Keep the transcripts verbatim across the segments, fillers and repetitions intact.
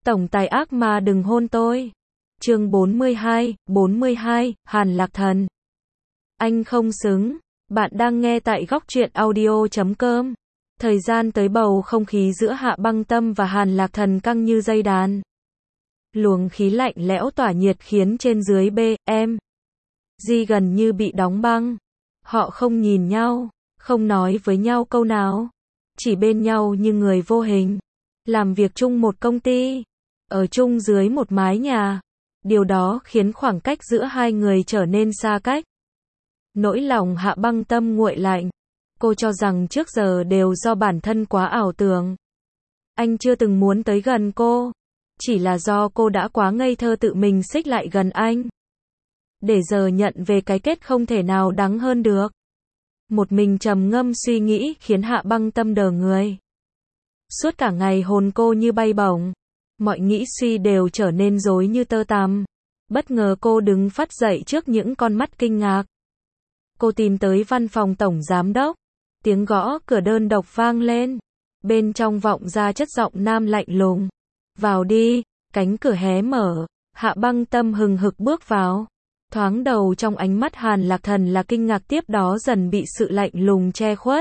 Tổng tài ác ma đừng hôn tôi. Chương bốn mươi hai, bốn mươi hai, Hàn Lạc Thần. Anh không xứng. Bạn đang nghe tại góc truyện audio chấm com. Thời gian tới bầu không khí giữa Hạ Băng Tâm và Hàn Lạc Thần căng như dây đàn. Luồng khí lạnh lẽo tỏa nhiệt khiến trên dưới B, em, Di gần như bị đóng băng. Họ không nhìn nhau, không nói với nhau câu nào, chỉ bên nhau như người vô hình. Làm việc chung một công ty, ở chung dưới một mái nhà. Điều đó khiến khoảng cách giữa hai người trở nên xa cách. Nỗi lòng Hạ Băng Tâm nguội lạnh. Cô cho rằng trước giờ đều do bản thân quá ảo tưởng. Anh chưa từng muốn tới gần cô. Chỉ là do cô đã quá ngây thơ tự mình xích lại gần anh. Để giờ nhận về cái kết không thể nào đắng hơn được. Một mình trầm ngâm suy nghĩ khiến Hạ Băng Tâm đờ người. Suốt cả ngày hồn cô như bay bổng. Mọi nghĩ suy đều trở nên rối như tơ tằm. Bất ngờ cô đứng phắt dậy trước những con mắt kinh ngạc. Cô tìm tới văn phòng tổng giám đốc. Tiếng gõ cửa đơn độc vang lên. Bên trong vọng ra chất giọng nam lạnh lùng. Vào đi, cánh cửa hé mở. Hạ Băng Tâm hừng hực bước vào. Thoáng đầu trong ánh mắt Hàn Lạc Thần là kinh ngạc, tiếp đó dần bị sự lạnh lùng che khuất.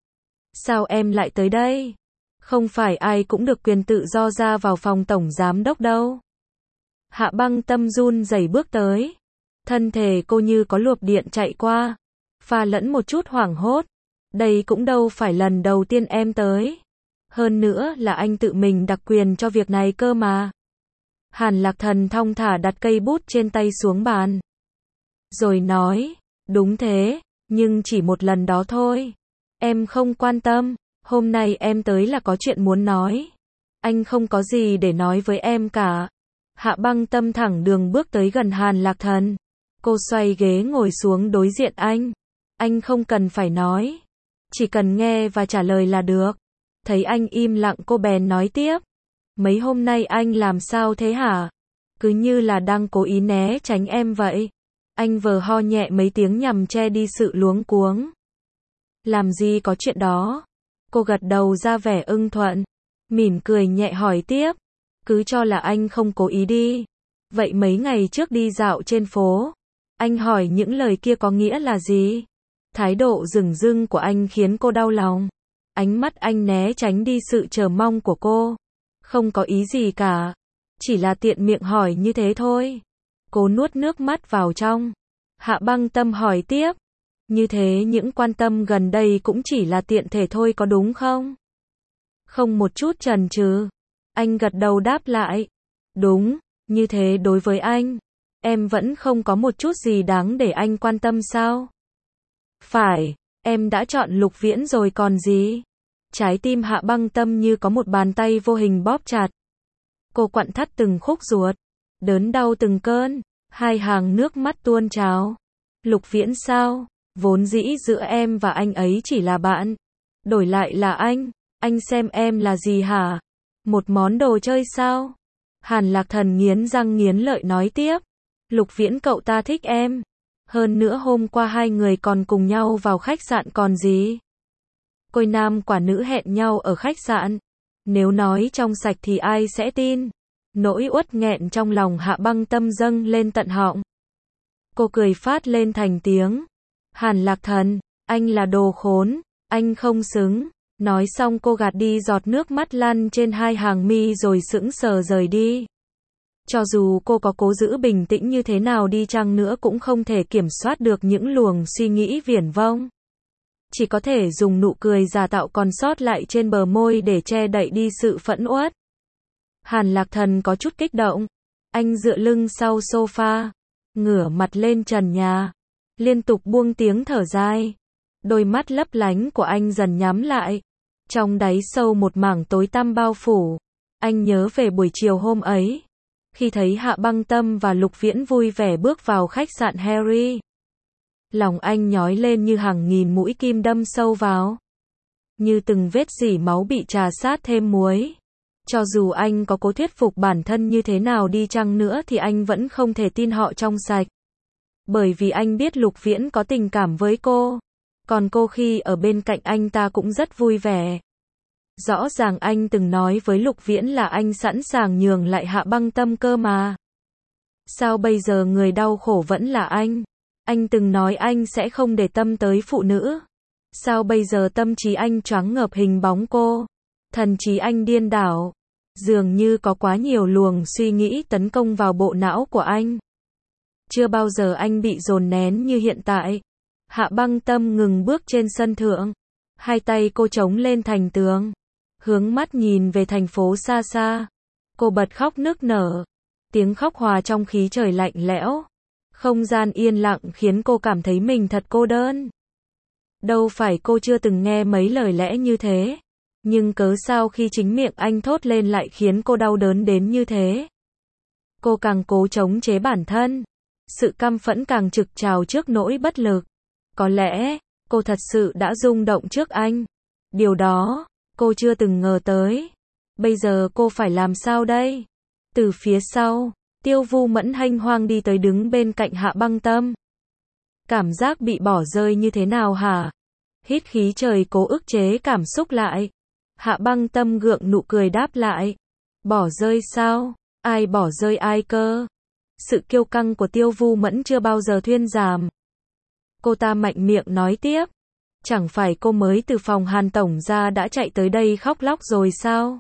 Sao em lại tới đây? Không phải ai cũng được quyền tự do ra vào phòng tổng giám đốc đâu. Hạ Băng Tâm run rẩy bước tới. Thân thể cô như có luồng điện chạy qua. Pha lẫn một chút hoảng hốt. Đây cũng đâu phải lần đầu tiên em tới. Hơn nữa là anh tự mình đặc quyền cho việc này cơ mà. Hàn Lạc Thần thong thả đặt cây bút trên tay xuống bàn. Rồi nói, đúng thế, nhưng chỉ một lần đó thôi. Em không quan tâm, hôm nay em tới là có chuyện muốn nói. Anh không có gì để nói với em cả. Hạ Băng Tâm thẳng đường bước tới gần Hàn Lạc Thần. Cô xoay ghế ngồi xuống đối diện anh. Anh không cần phải nói. Chỉ cần nghe và trả lời là được. Thấy anh im lặng cô bèn nói tiếp. Mấy hôm nay anh làm sao thế hả? Cứ như là đang cố ý né tránh em vậy. Anh vờ ho nhẹ mấy tiếng nhằm che đi sự luống cuống. Làm gì có chuyện đó. Cô gật đầu ra vẻ ưng thuận. Mỉm cười nhẹ hỏi tiếp. Cứ cho là anh không cố ý đi. Vậy mấy ngày trước đi dạo trên phố, anh hỏi những lời kia có nghĩa là gì? Thái độ dửng dưng của anh khiến cô đau lòng. Ánh mắt anh né tránh đi sự chờ mong của cô. Không có ý gì cả. Chỉ là tiện miệng hỏi như thế thôi. Cô nuốt nước mắt vào trong. Hạ Băng Tâm hỏi tiếp. Như thế những quan tâm gần đây cũng chỉ là tiện thể thôi có đúng không? Không một chút chần chừ. Anh gật đầu đáp lại. Đúng, như thế đối với anh. Em vẫn không có một chút gì đáng để anh quan tâm sao? Phải, em đã chọn Lục Viễn rồi còn gì? Trái tim Hạ Băng Tâm như có một bàn tay vô hình bóp chặt. Cô quặn thắt từng khúc ruột. Đớn đau từng cơn. Hai hàng nước mắt tuôn trào. Lục Viễn sao? Vốn dĩ giữa em và anh ấy chỉ là bạn. Đổi lại là anh. Anh xem em là gì hả? Một món đồ chơi sao? Hàn Lạc Thần nghiến răng nghiến lợi nói tiếp. Lục Viễn cậu ta thích em. Hơn nữa hôm qua hai người còn cùng nhau vào khách sạn còn gì. Côi nam quả nữ hẹn nhau ở khách sạn. Nếu nói trong sạch thì ai sẽ tin. Nỗi uất nghẹn trong lòng Hạ Băng Tâm dâng lên tận họng. Cô cười phát lên thành tiếng. Hàn Lạc Thần, anh là đồ khốn, anh không xứng. Nói xong cô gạt đi giọt nước mắt lăn trên hai hàng mi rồi sững sờ rời đi. Cho dù cô có cố giữ bình tĩnh như thế nào đi chăng nữa cũng không thể kiểm soát được những luồng suy nghĩ viển vông. Chỉ có thể dùng nụ cười giả tạo còn sót lại trên bờ môi để che đậy đi sự phẫn uất. Hàn Lạc Thần có chút kích động. Anh dựa lưng sau sofa, ngửa mặt lên trần nhà, liên tục buông tiếng thở dài. Đôi mắt lấp lánh của anh dần nhắm lại. Trong đáy sâu một mảng tối tăm bao phủ. Anh nhớ về buổi chiều hôm ấy. Khi thấy Hạ Băng Tâm và Lục Viễn vui vẻ bước vào khách sạn Harry. Lòng anh nhói lên như hàng nghìn mũi kim đâm sâu vào. Như từng vết rỉ máu bị trà sát thêm muối. Cho dù anh có cố thuyết phục bản thân như thế nào đi chăng nữa thì anh vẫn không thể tin họ trong sạch. Bởi vì anh biết Lục Viễn có tình cảm với cô. Còn cô khi ở bên cạnh anh ta cũng rất vui vẻ. Rõ ràng anh từng nói với Lục Viễn là anh sẵn sàng nhường lại Hạ Băng Tâm cơ mà. Sao bây giờ người đau khổ vẫn là anh? Anh từng nói anh sẽ không để tâm tới phụ nữ. Sao bây giờ tâm trí anh choáng ngợp hình bóng cô? Thần trí anh điên đảo. Dường như có quá nhiều luồng suy nghĩ tấn công vào bộ não của anh. Chưa bao giờ anh bị dồn nén như hiện tại. Hạ Băng Tâm ngừng bước trên sân thượng. Hai tay cô chống lên thành tường. Hướng mắt nhìn về thành phố xa xa. Cô bật khóc nức nở. Tiếng khóc hòa trong khí trời lạnh lẽo. Không gian yên lặng khiến cô cảm thấy mình thật cô đơn. Đâu phải cô chưa từng nghe mấy lời lẽ như thế. Nhưng cớ sao khi chính miệng anh thốt lên lại khiến cô đau đớn đến như thế? Cô càng cố chống chế bản thân. Sự căm phẫn càng trực trào trước nỗi bất lực. Có lẽ, cô thật sự đã rung động trước anh. Điều đó, cô chưa từng ngờ tới. Bây giờ cô phải làm sao đây? Từ phía sau, Tiêu Vu Mẫn hênh hoang đi tới đứng bên cạnh Hạ Băng Tâm. Cảm giác bị bỏ rơi như thế nào hả? Hít khí trời cố ức chế cảm xúc lại. Hạ Băng Tâm gượng nụ cười đáp lại. Bỏ rơi sao? Ai bỏ rơi ai cơ? Sự kiêu căng của Tiêu Vu Mẫn chưa bao giờ thuyên giảm. Cô ta mạnh miệng nói tiếp. Chẳng phải cô mới từ phòng Hàn Tổng ra đã chạy tới đây khóc lóc rồi sao?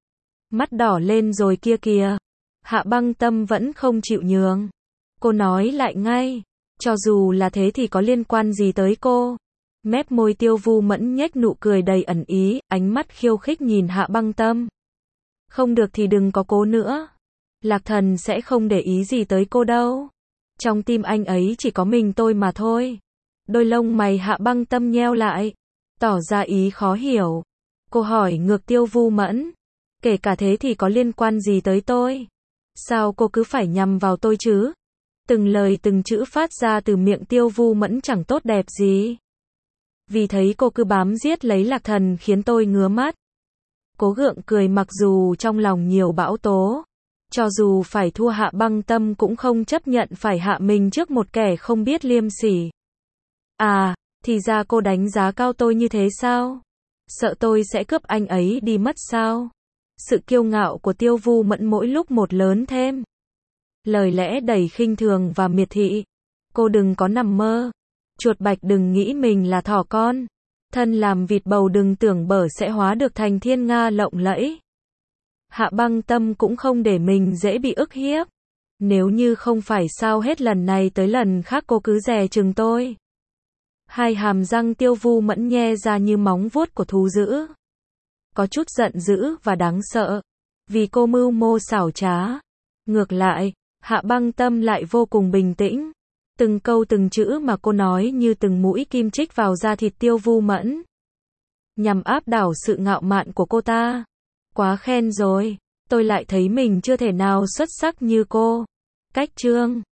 Mắt đỏ lên rồi kia kìa. Hạ Băng Tâm vẫn không chịu nhường. Cô nói lại ngay. Cho dù là thế thì có liên quan gì tới cô? Mép môi Tiêu Vu Mẫn nhếch nụ cười đầy ẩn ý, ánh mắt khiêu khích nhìn Hạ Băng Tâm. Không được thì đừng có cố nữa. Lạc Thần sẽ không để ý gì tới cô đâu. Trong tim anh ấy chỉ có mình tôi mà thôi. Đôi lông mày Hạ Băng Tâm nheo lại, tỏ ra ý khó hiểu. Cô hỏi ngược Tiêu Vu Mẫn. Kể cả thế thì có liên quan gì tới tôi? Sao cô cứ phải nhằm vào tôi chứ? Từng lời từng chữ phát ra từ miệng Tiêu Vu Mẫn chẳng tốt đẹp gì. Vì thấy cô cứ bám giết lấy Lạc Thần khiến tôi ngứa mắt. Cố gượng cười mặc dù trong lòng nhiều bão tố. Cho dù phải thua Hạ Băng Tâm cũng không chấp nhận phải hạ mình trước một kẻ không biết liêm sỉ. À, thì ra cô đánh giá cao tôi như thế sao? Sợ tôi sẽ cướp anh ấy đi mất sao? Sự kiêu ngạo của Tiêu Vu Mẫn mỗi lúc một lớn thêm. Lời lẽ đầy khinh thường và miệt thị. Cô đừng có nằm mơ. Chuột bạch đừng nghĩ mình là thỏ con. Thân làm vịt bầu đừng tưởng bở sẽ hóa được thành thiên nga lộng lẫy. Hạ Băng Tâm cũng không để mình dễ bị ức hiếp. Nếu như không phải sao hết lần này tới lần khác cô cứ dè chừng tôi. Hai hàm răng Tiêu Vu Mẫn nhe ra như móng vuốt của thú dữ. Có chút giận dữ và đáng sợ. Vì cô mưu mô xảo trá. Ngược lại, Hạ Băng Tâm lại vô cùng bình tĩnh. Từng câu từng chữ mà cô nói như từng mũi kim chích vào da thịt Tiêu Vu Mẫn. Nhằm áp đảo sự ngạo mạn của cô ta. Quá khen rồi. Tôi lại thấy mình chưa thể nào xuất sắc như cô. Cách chương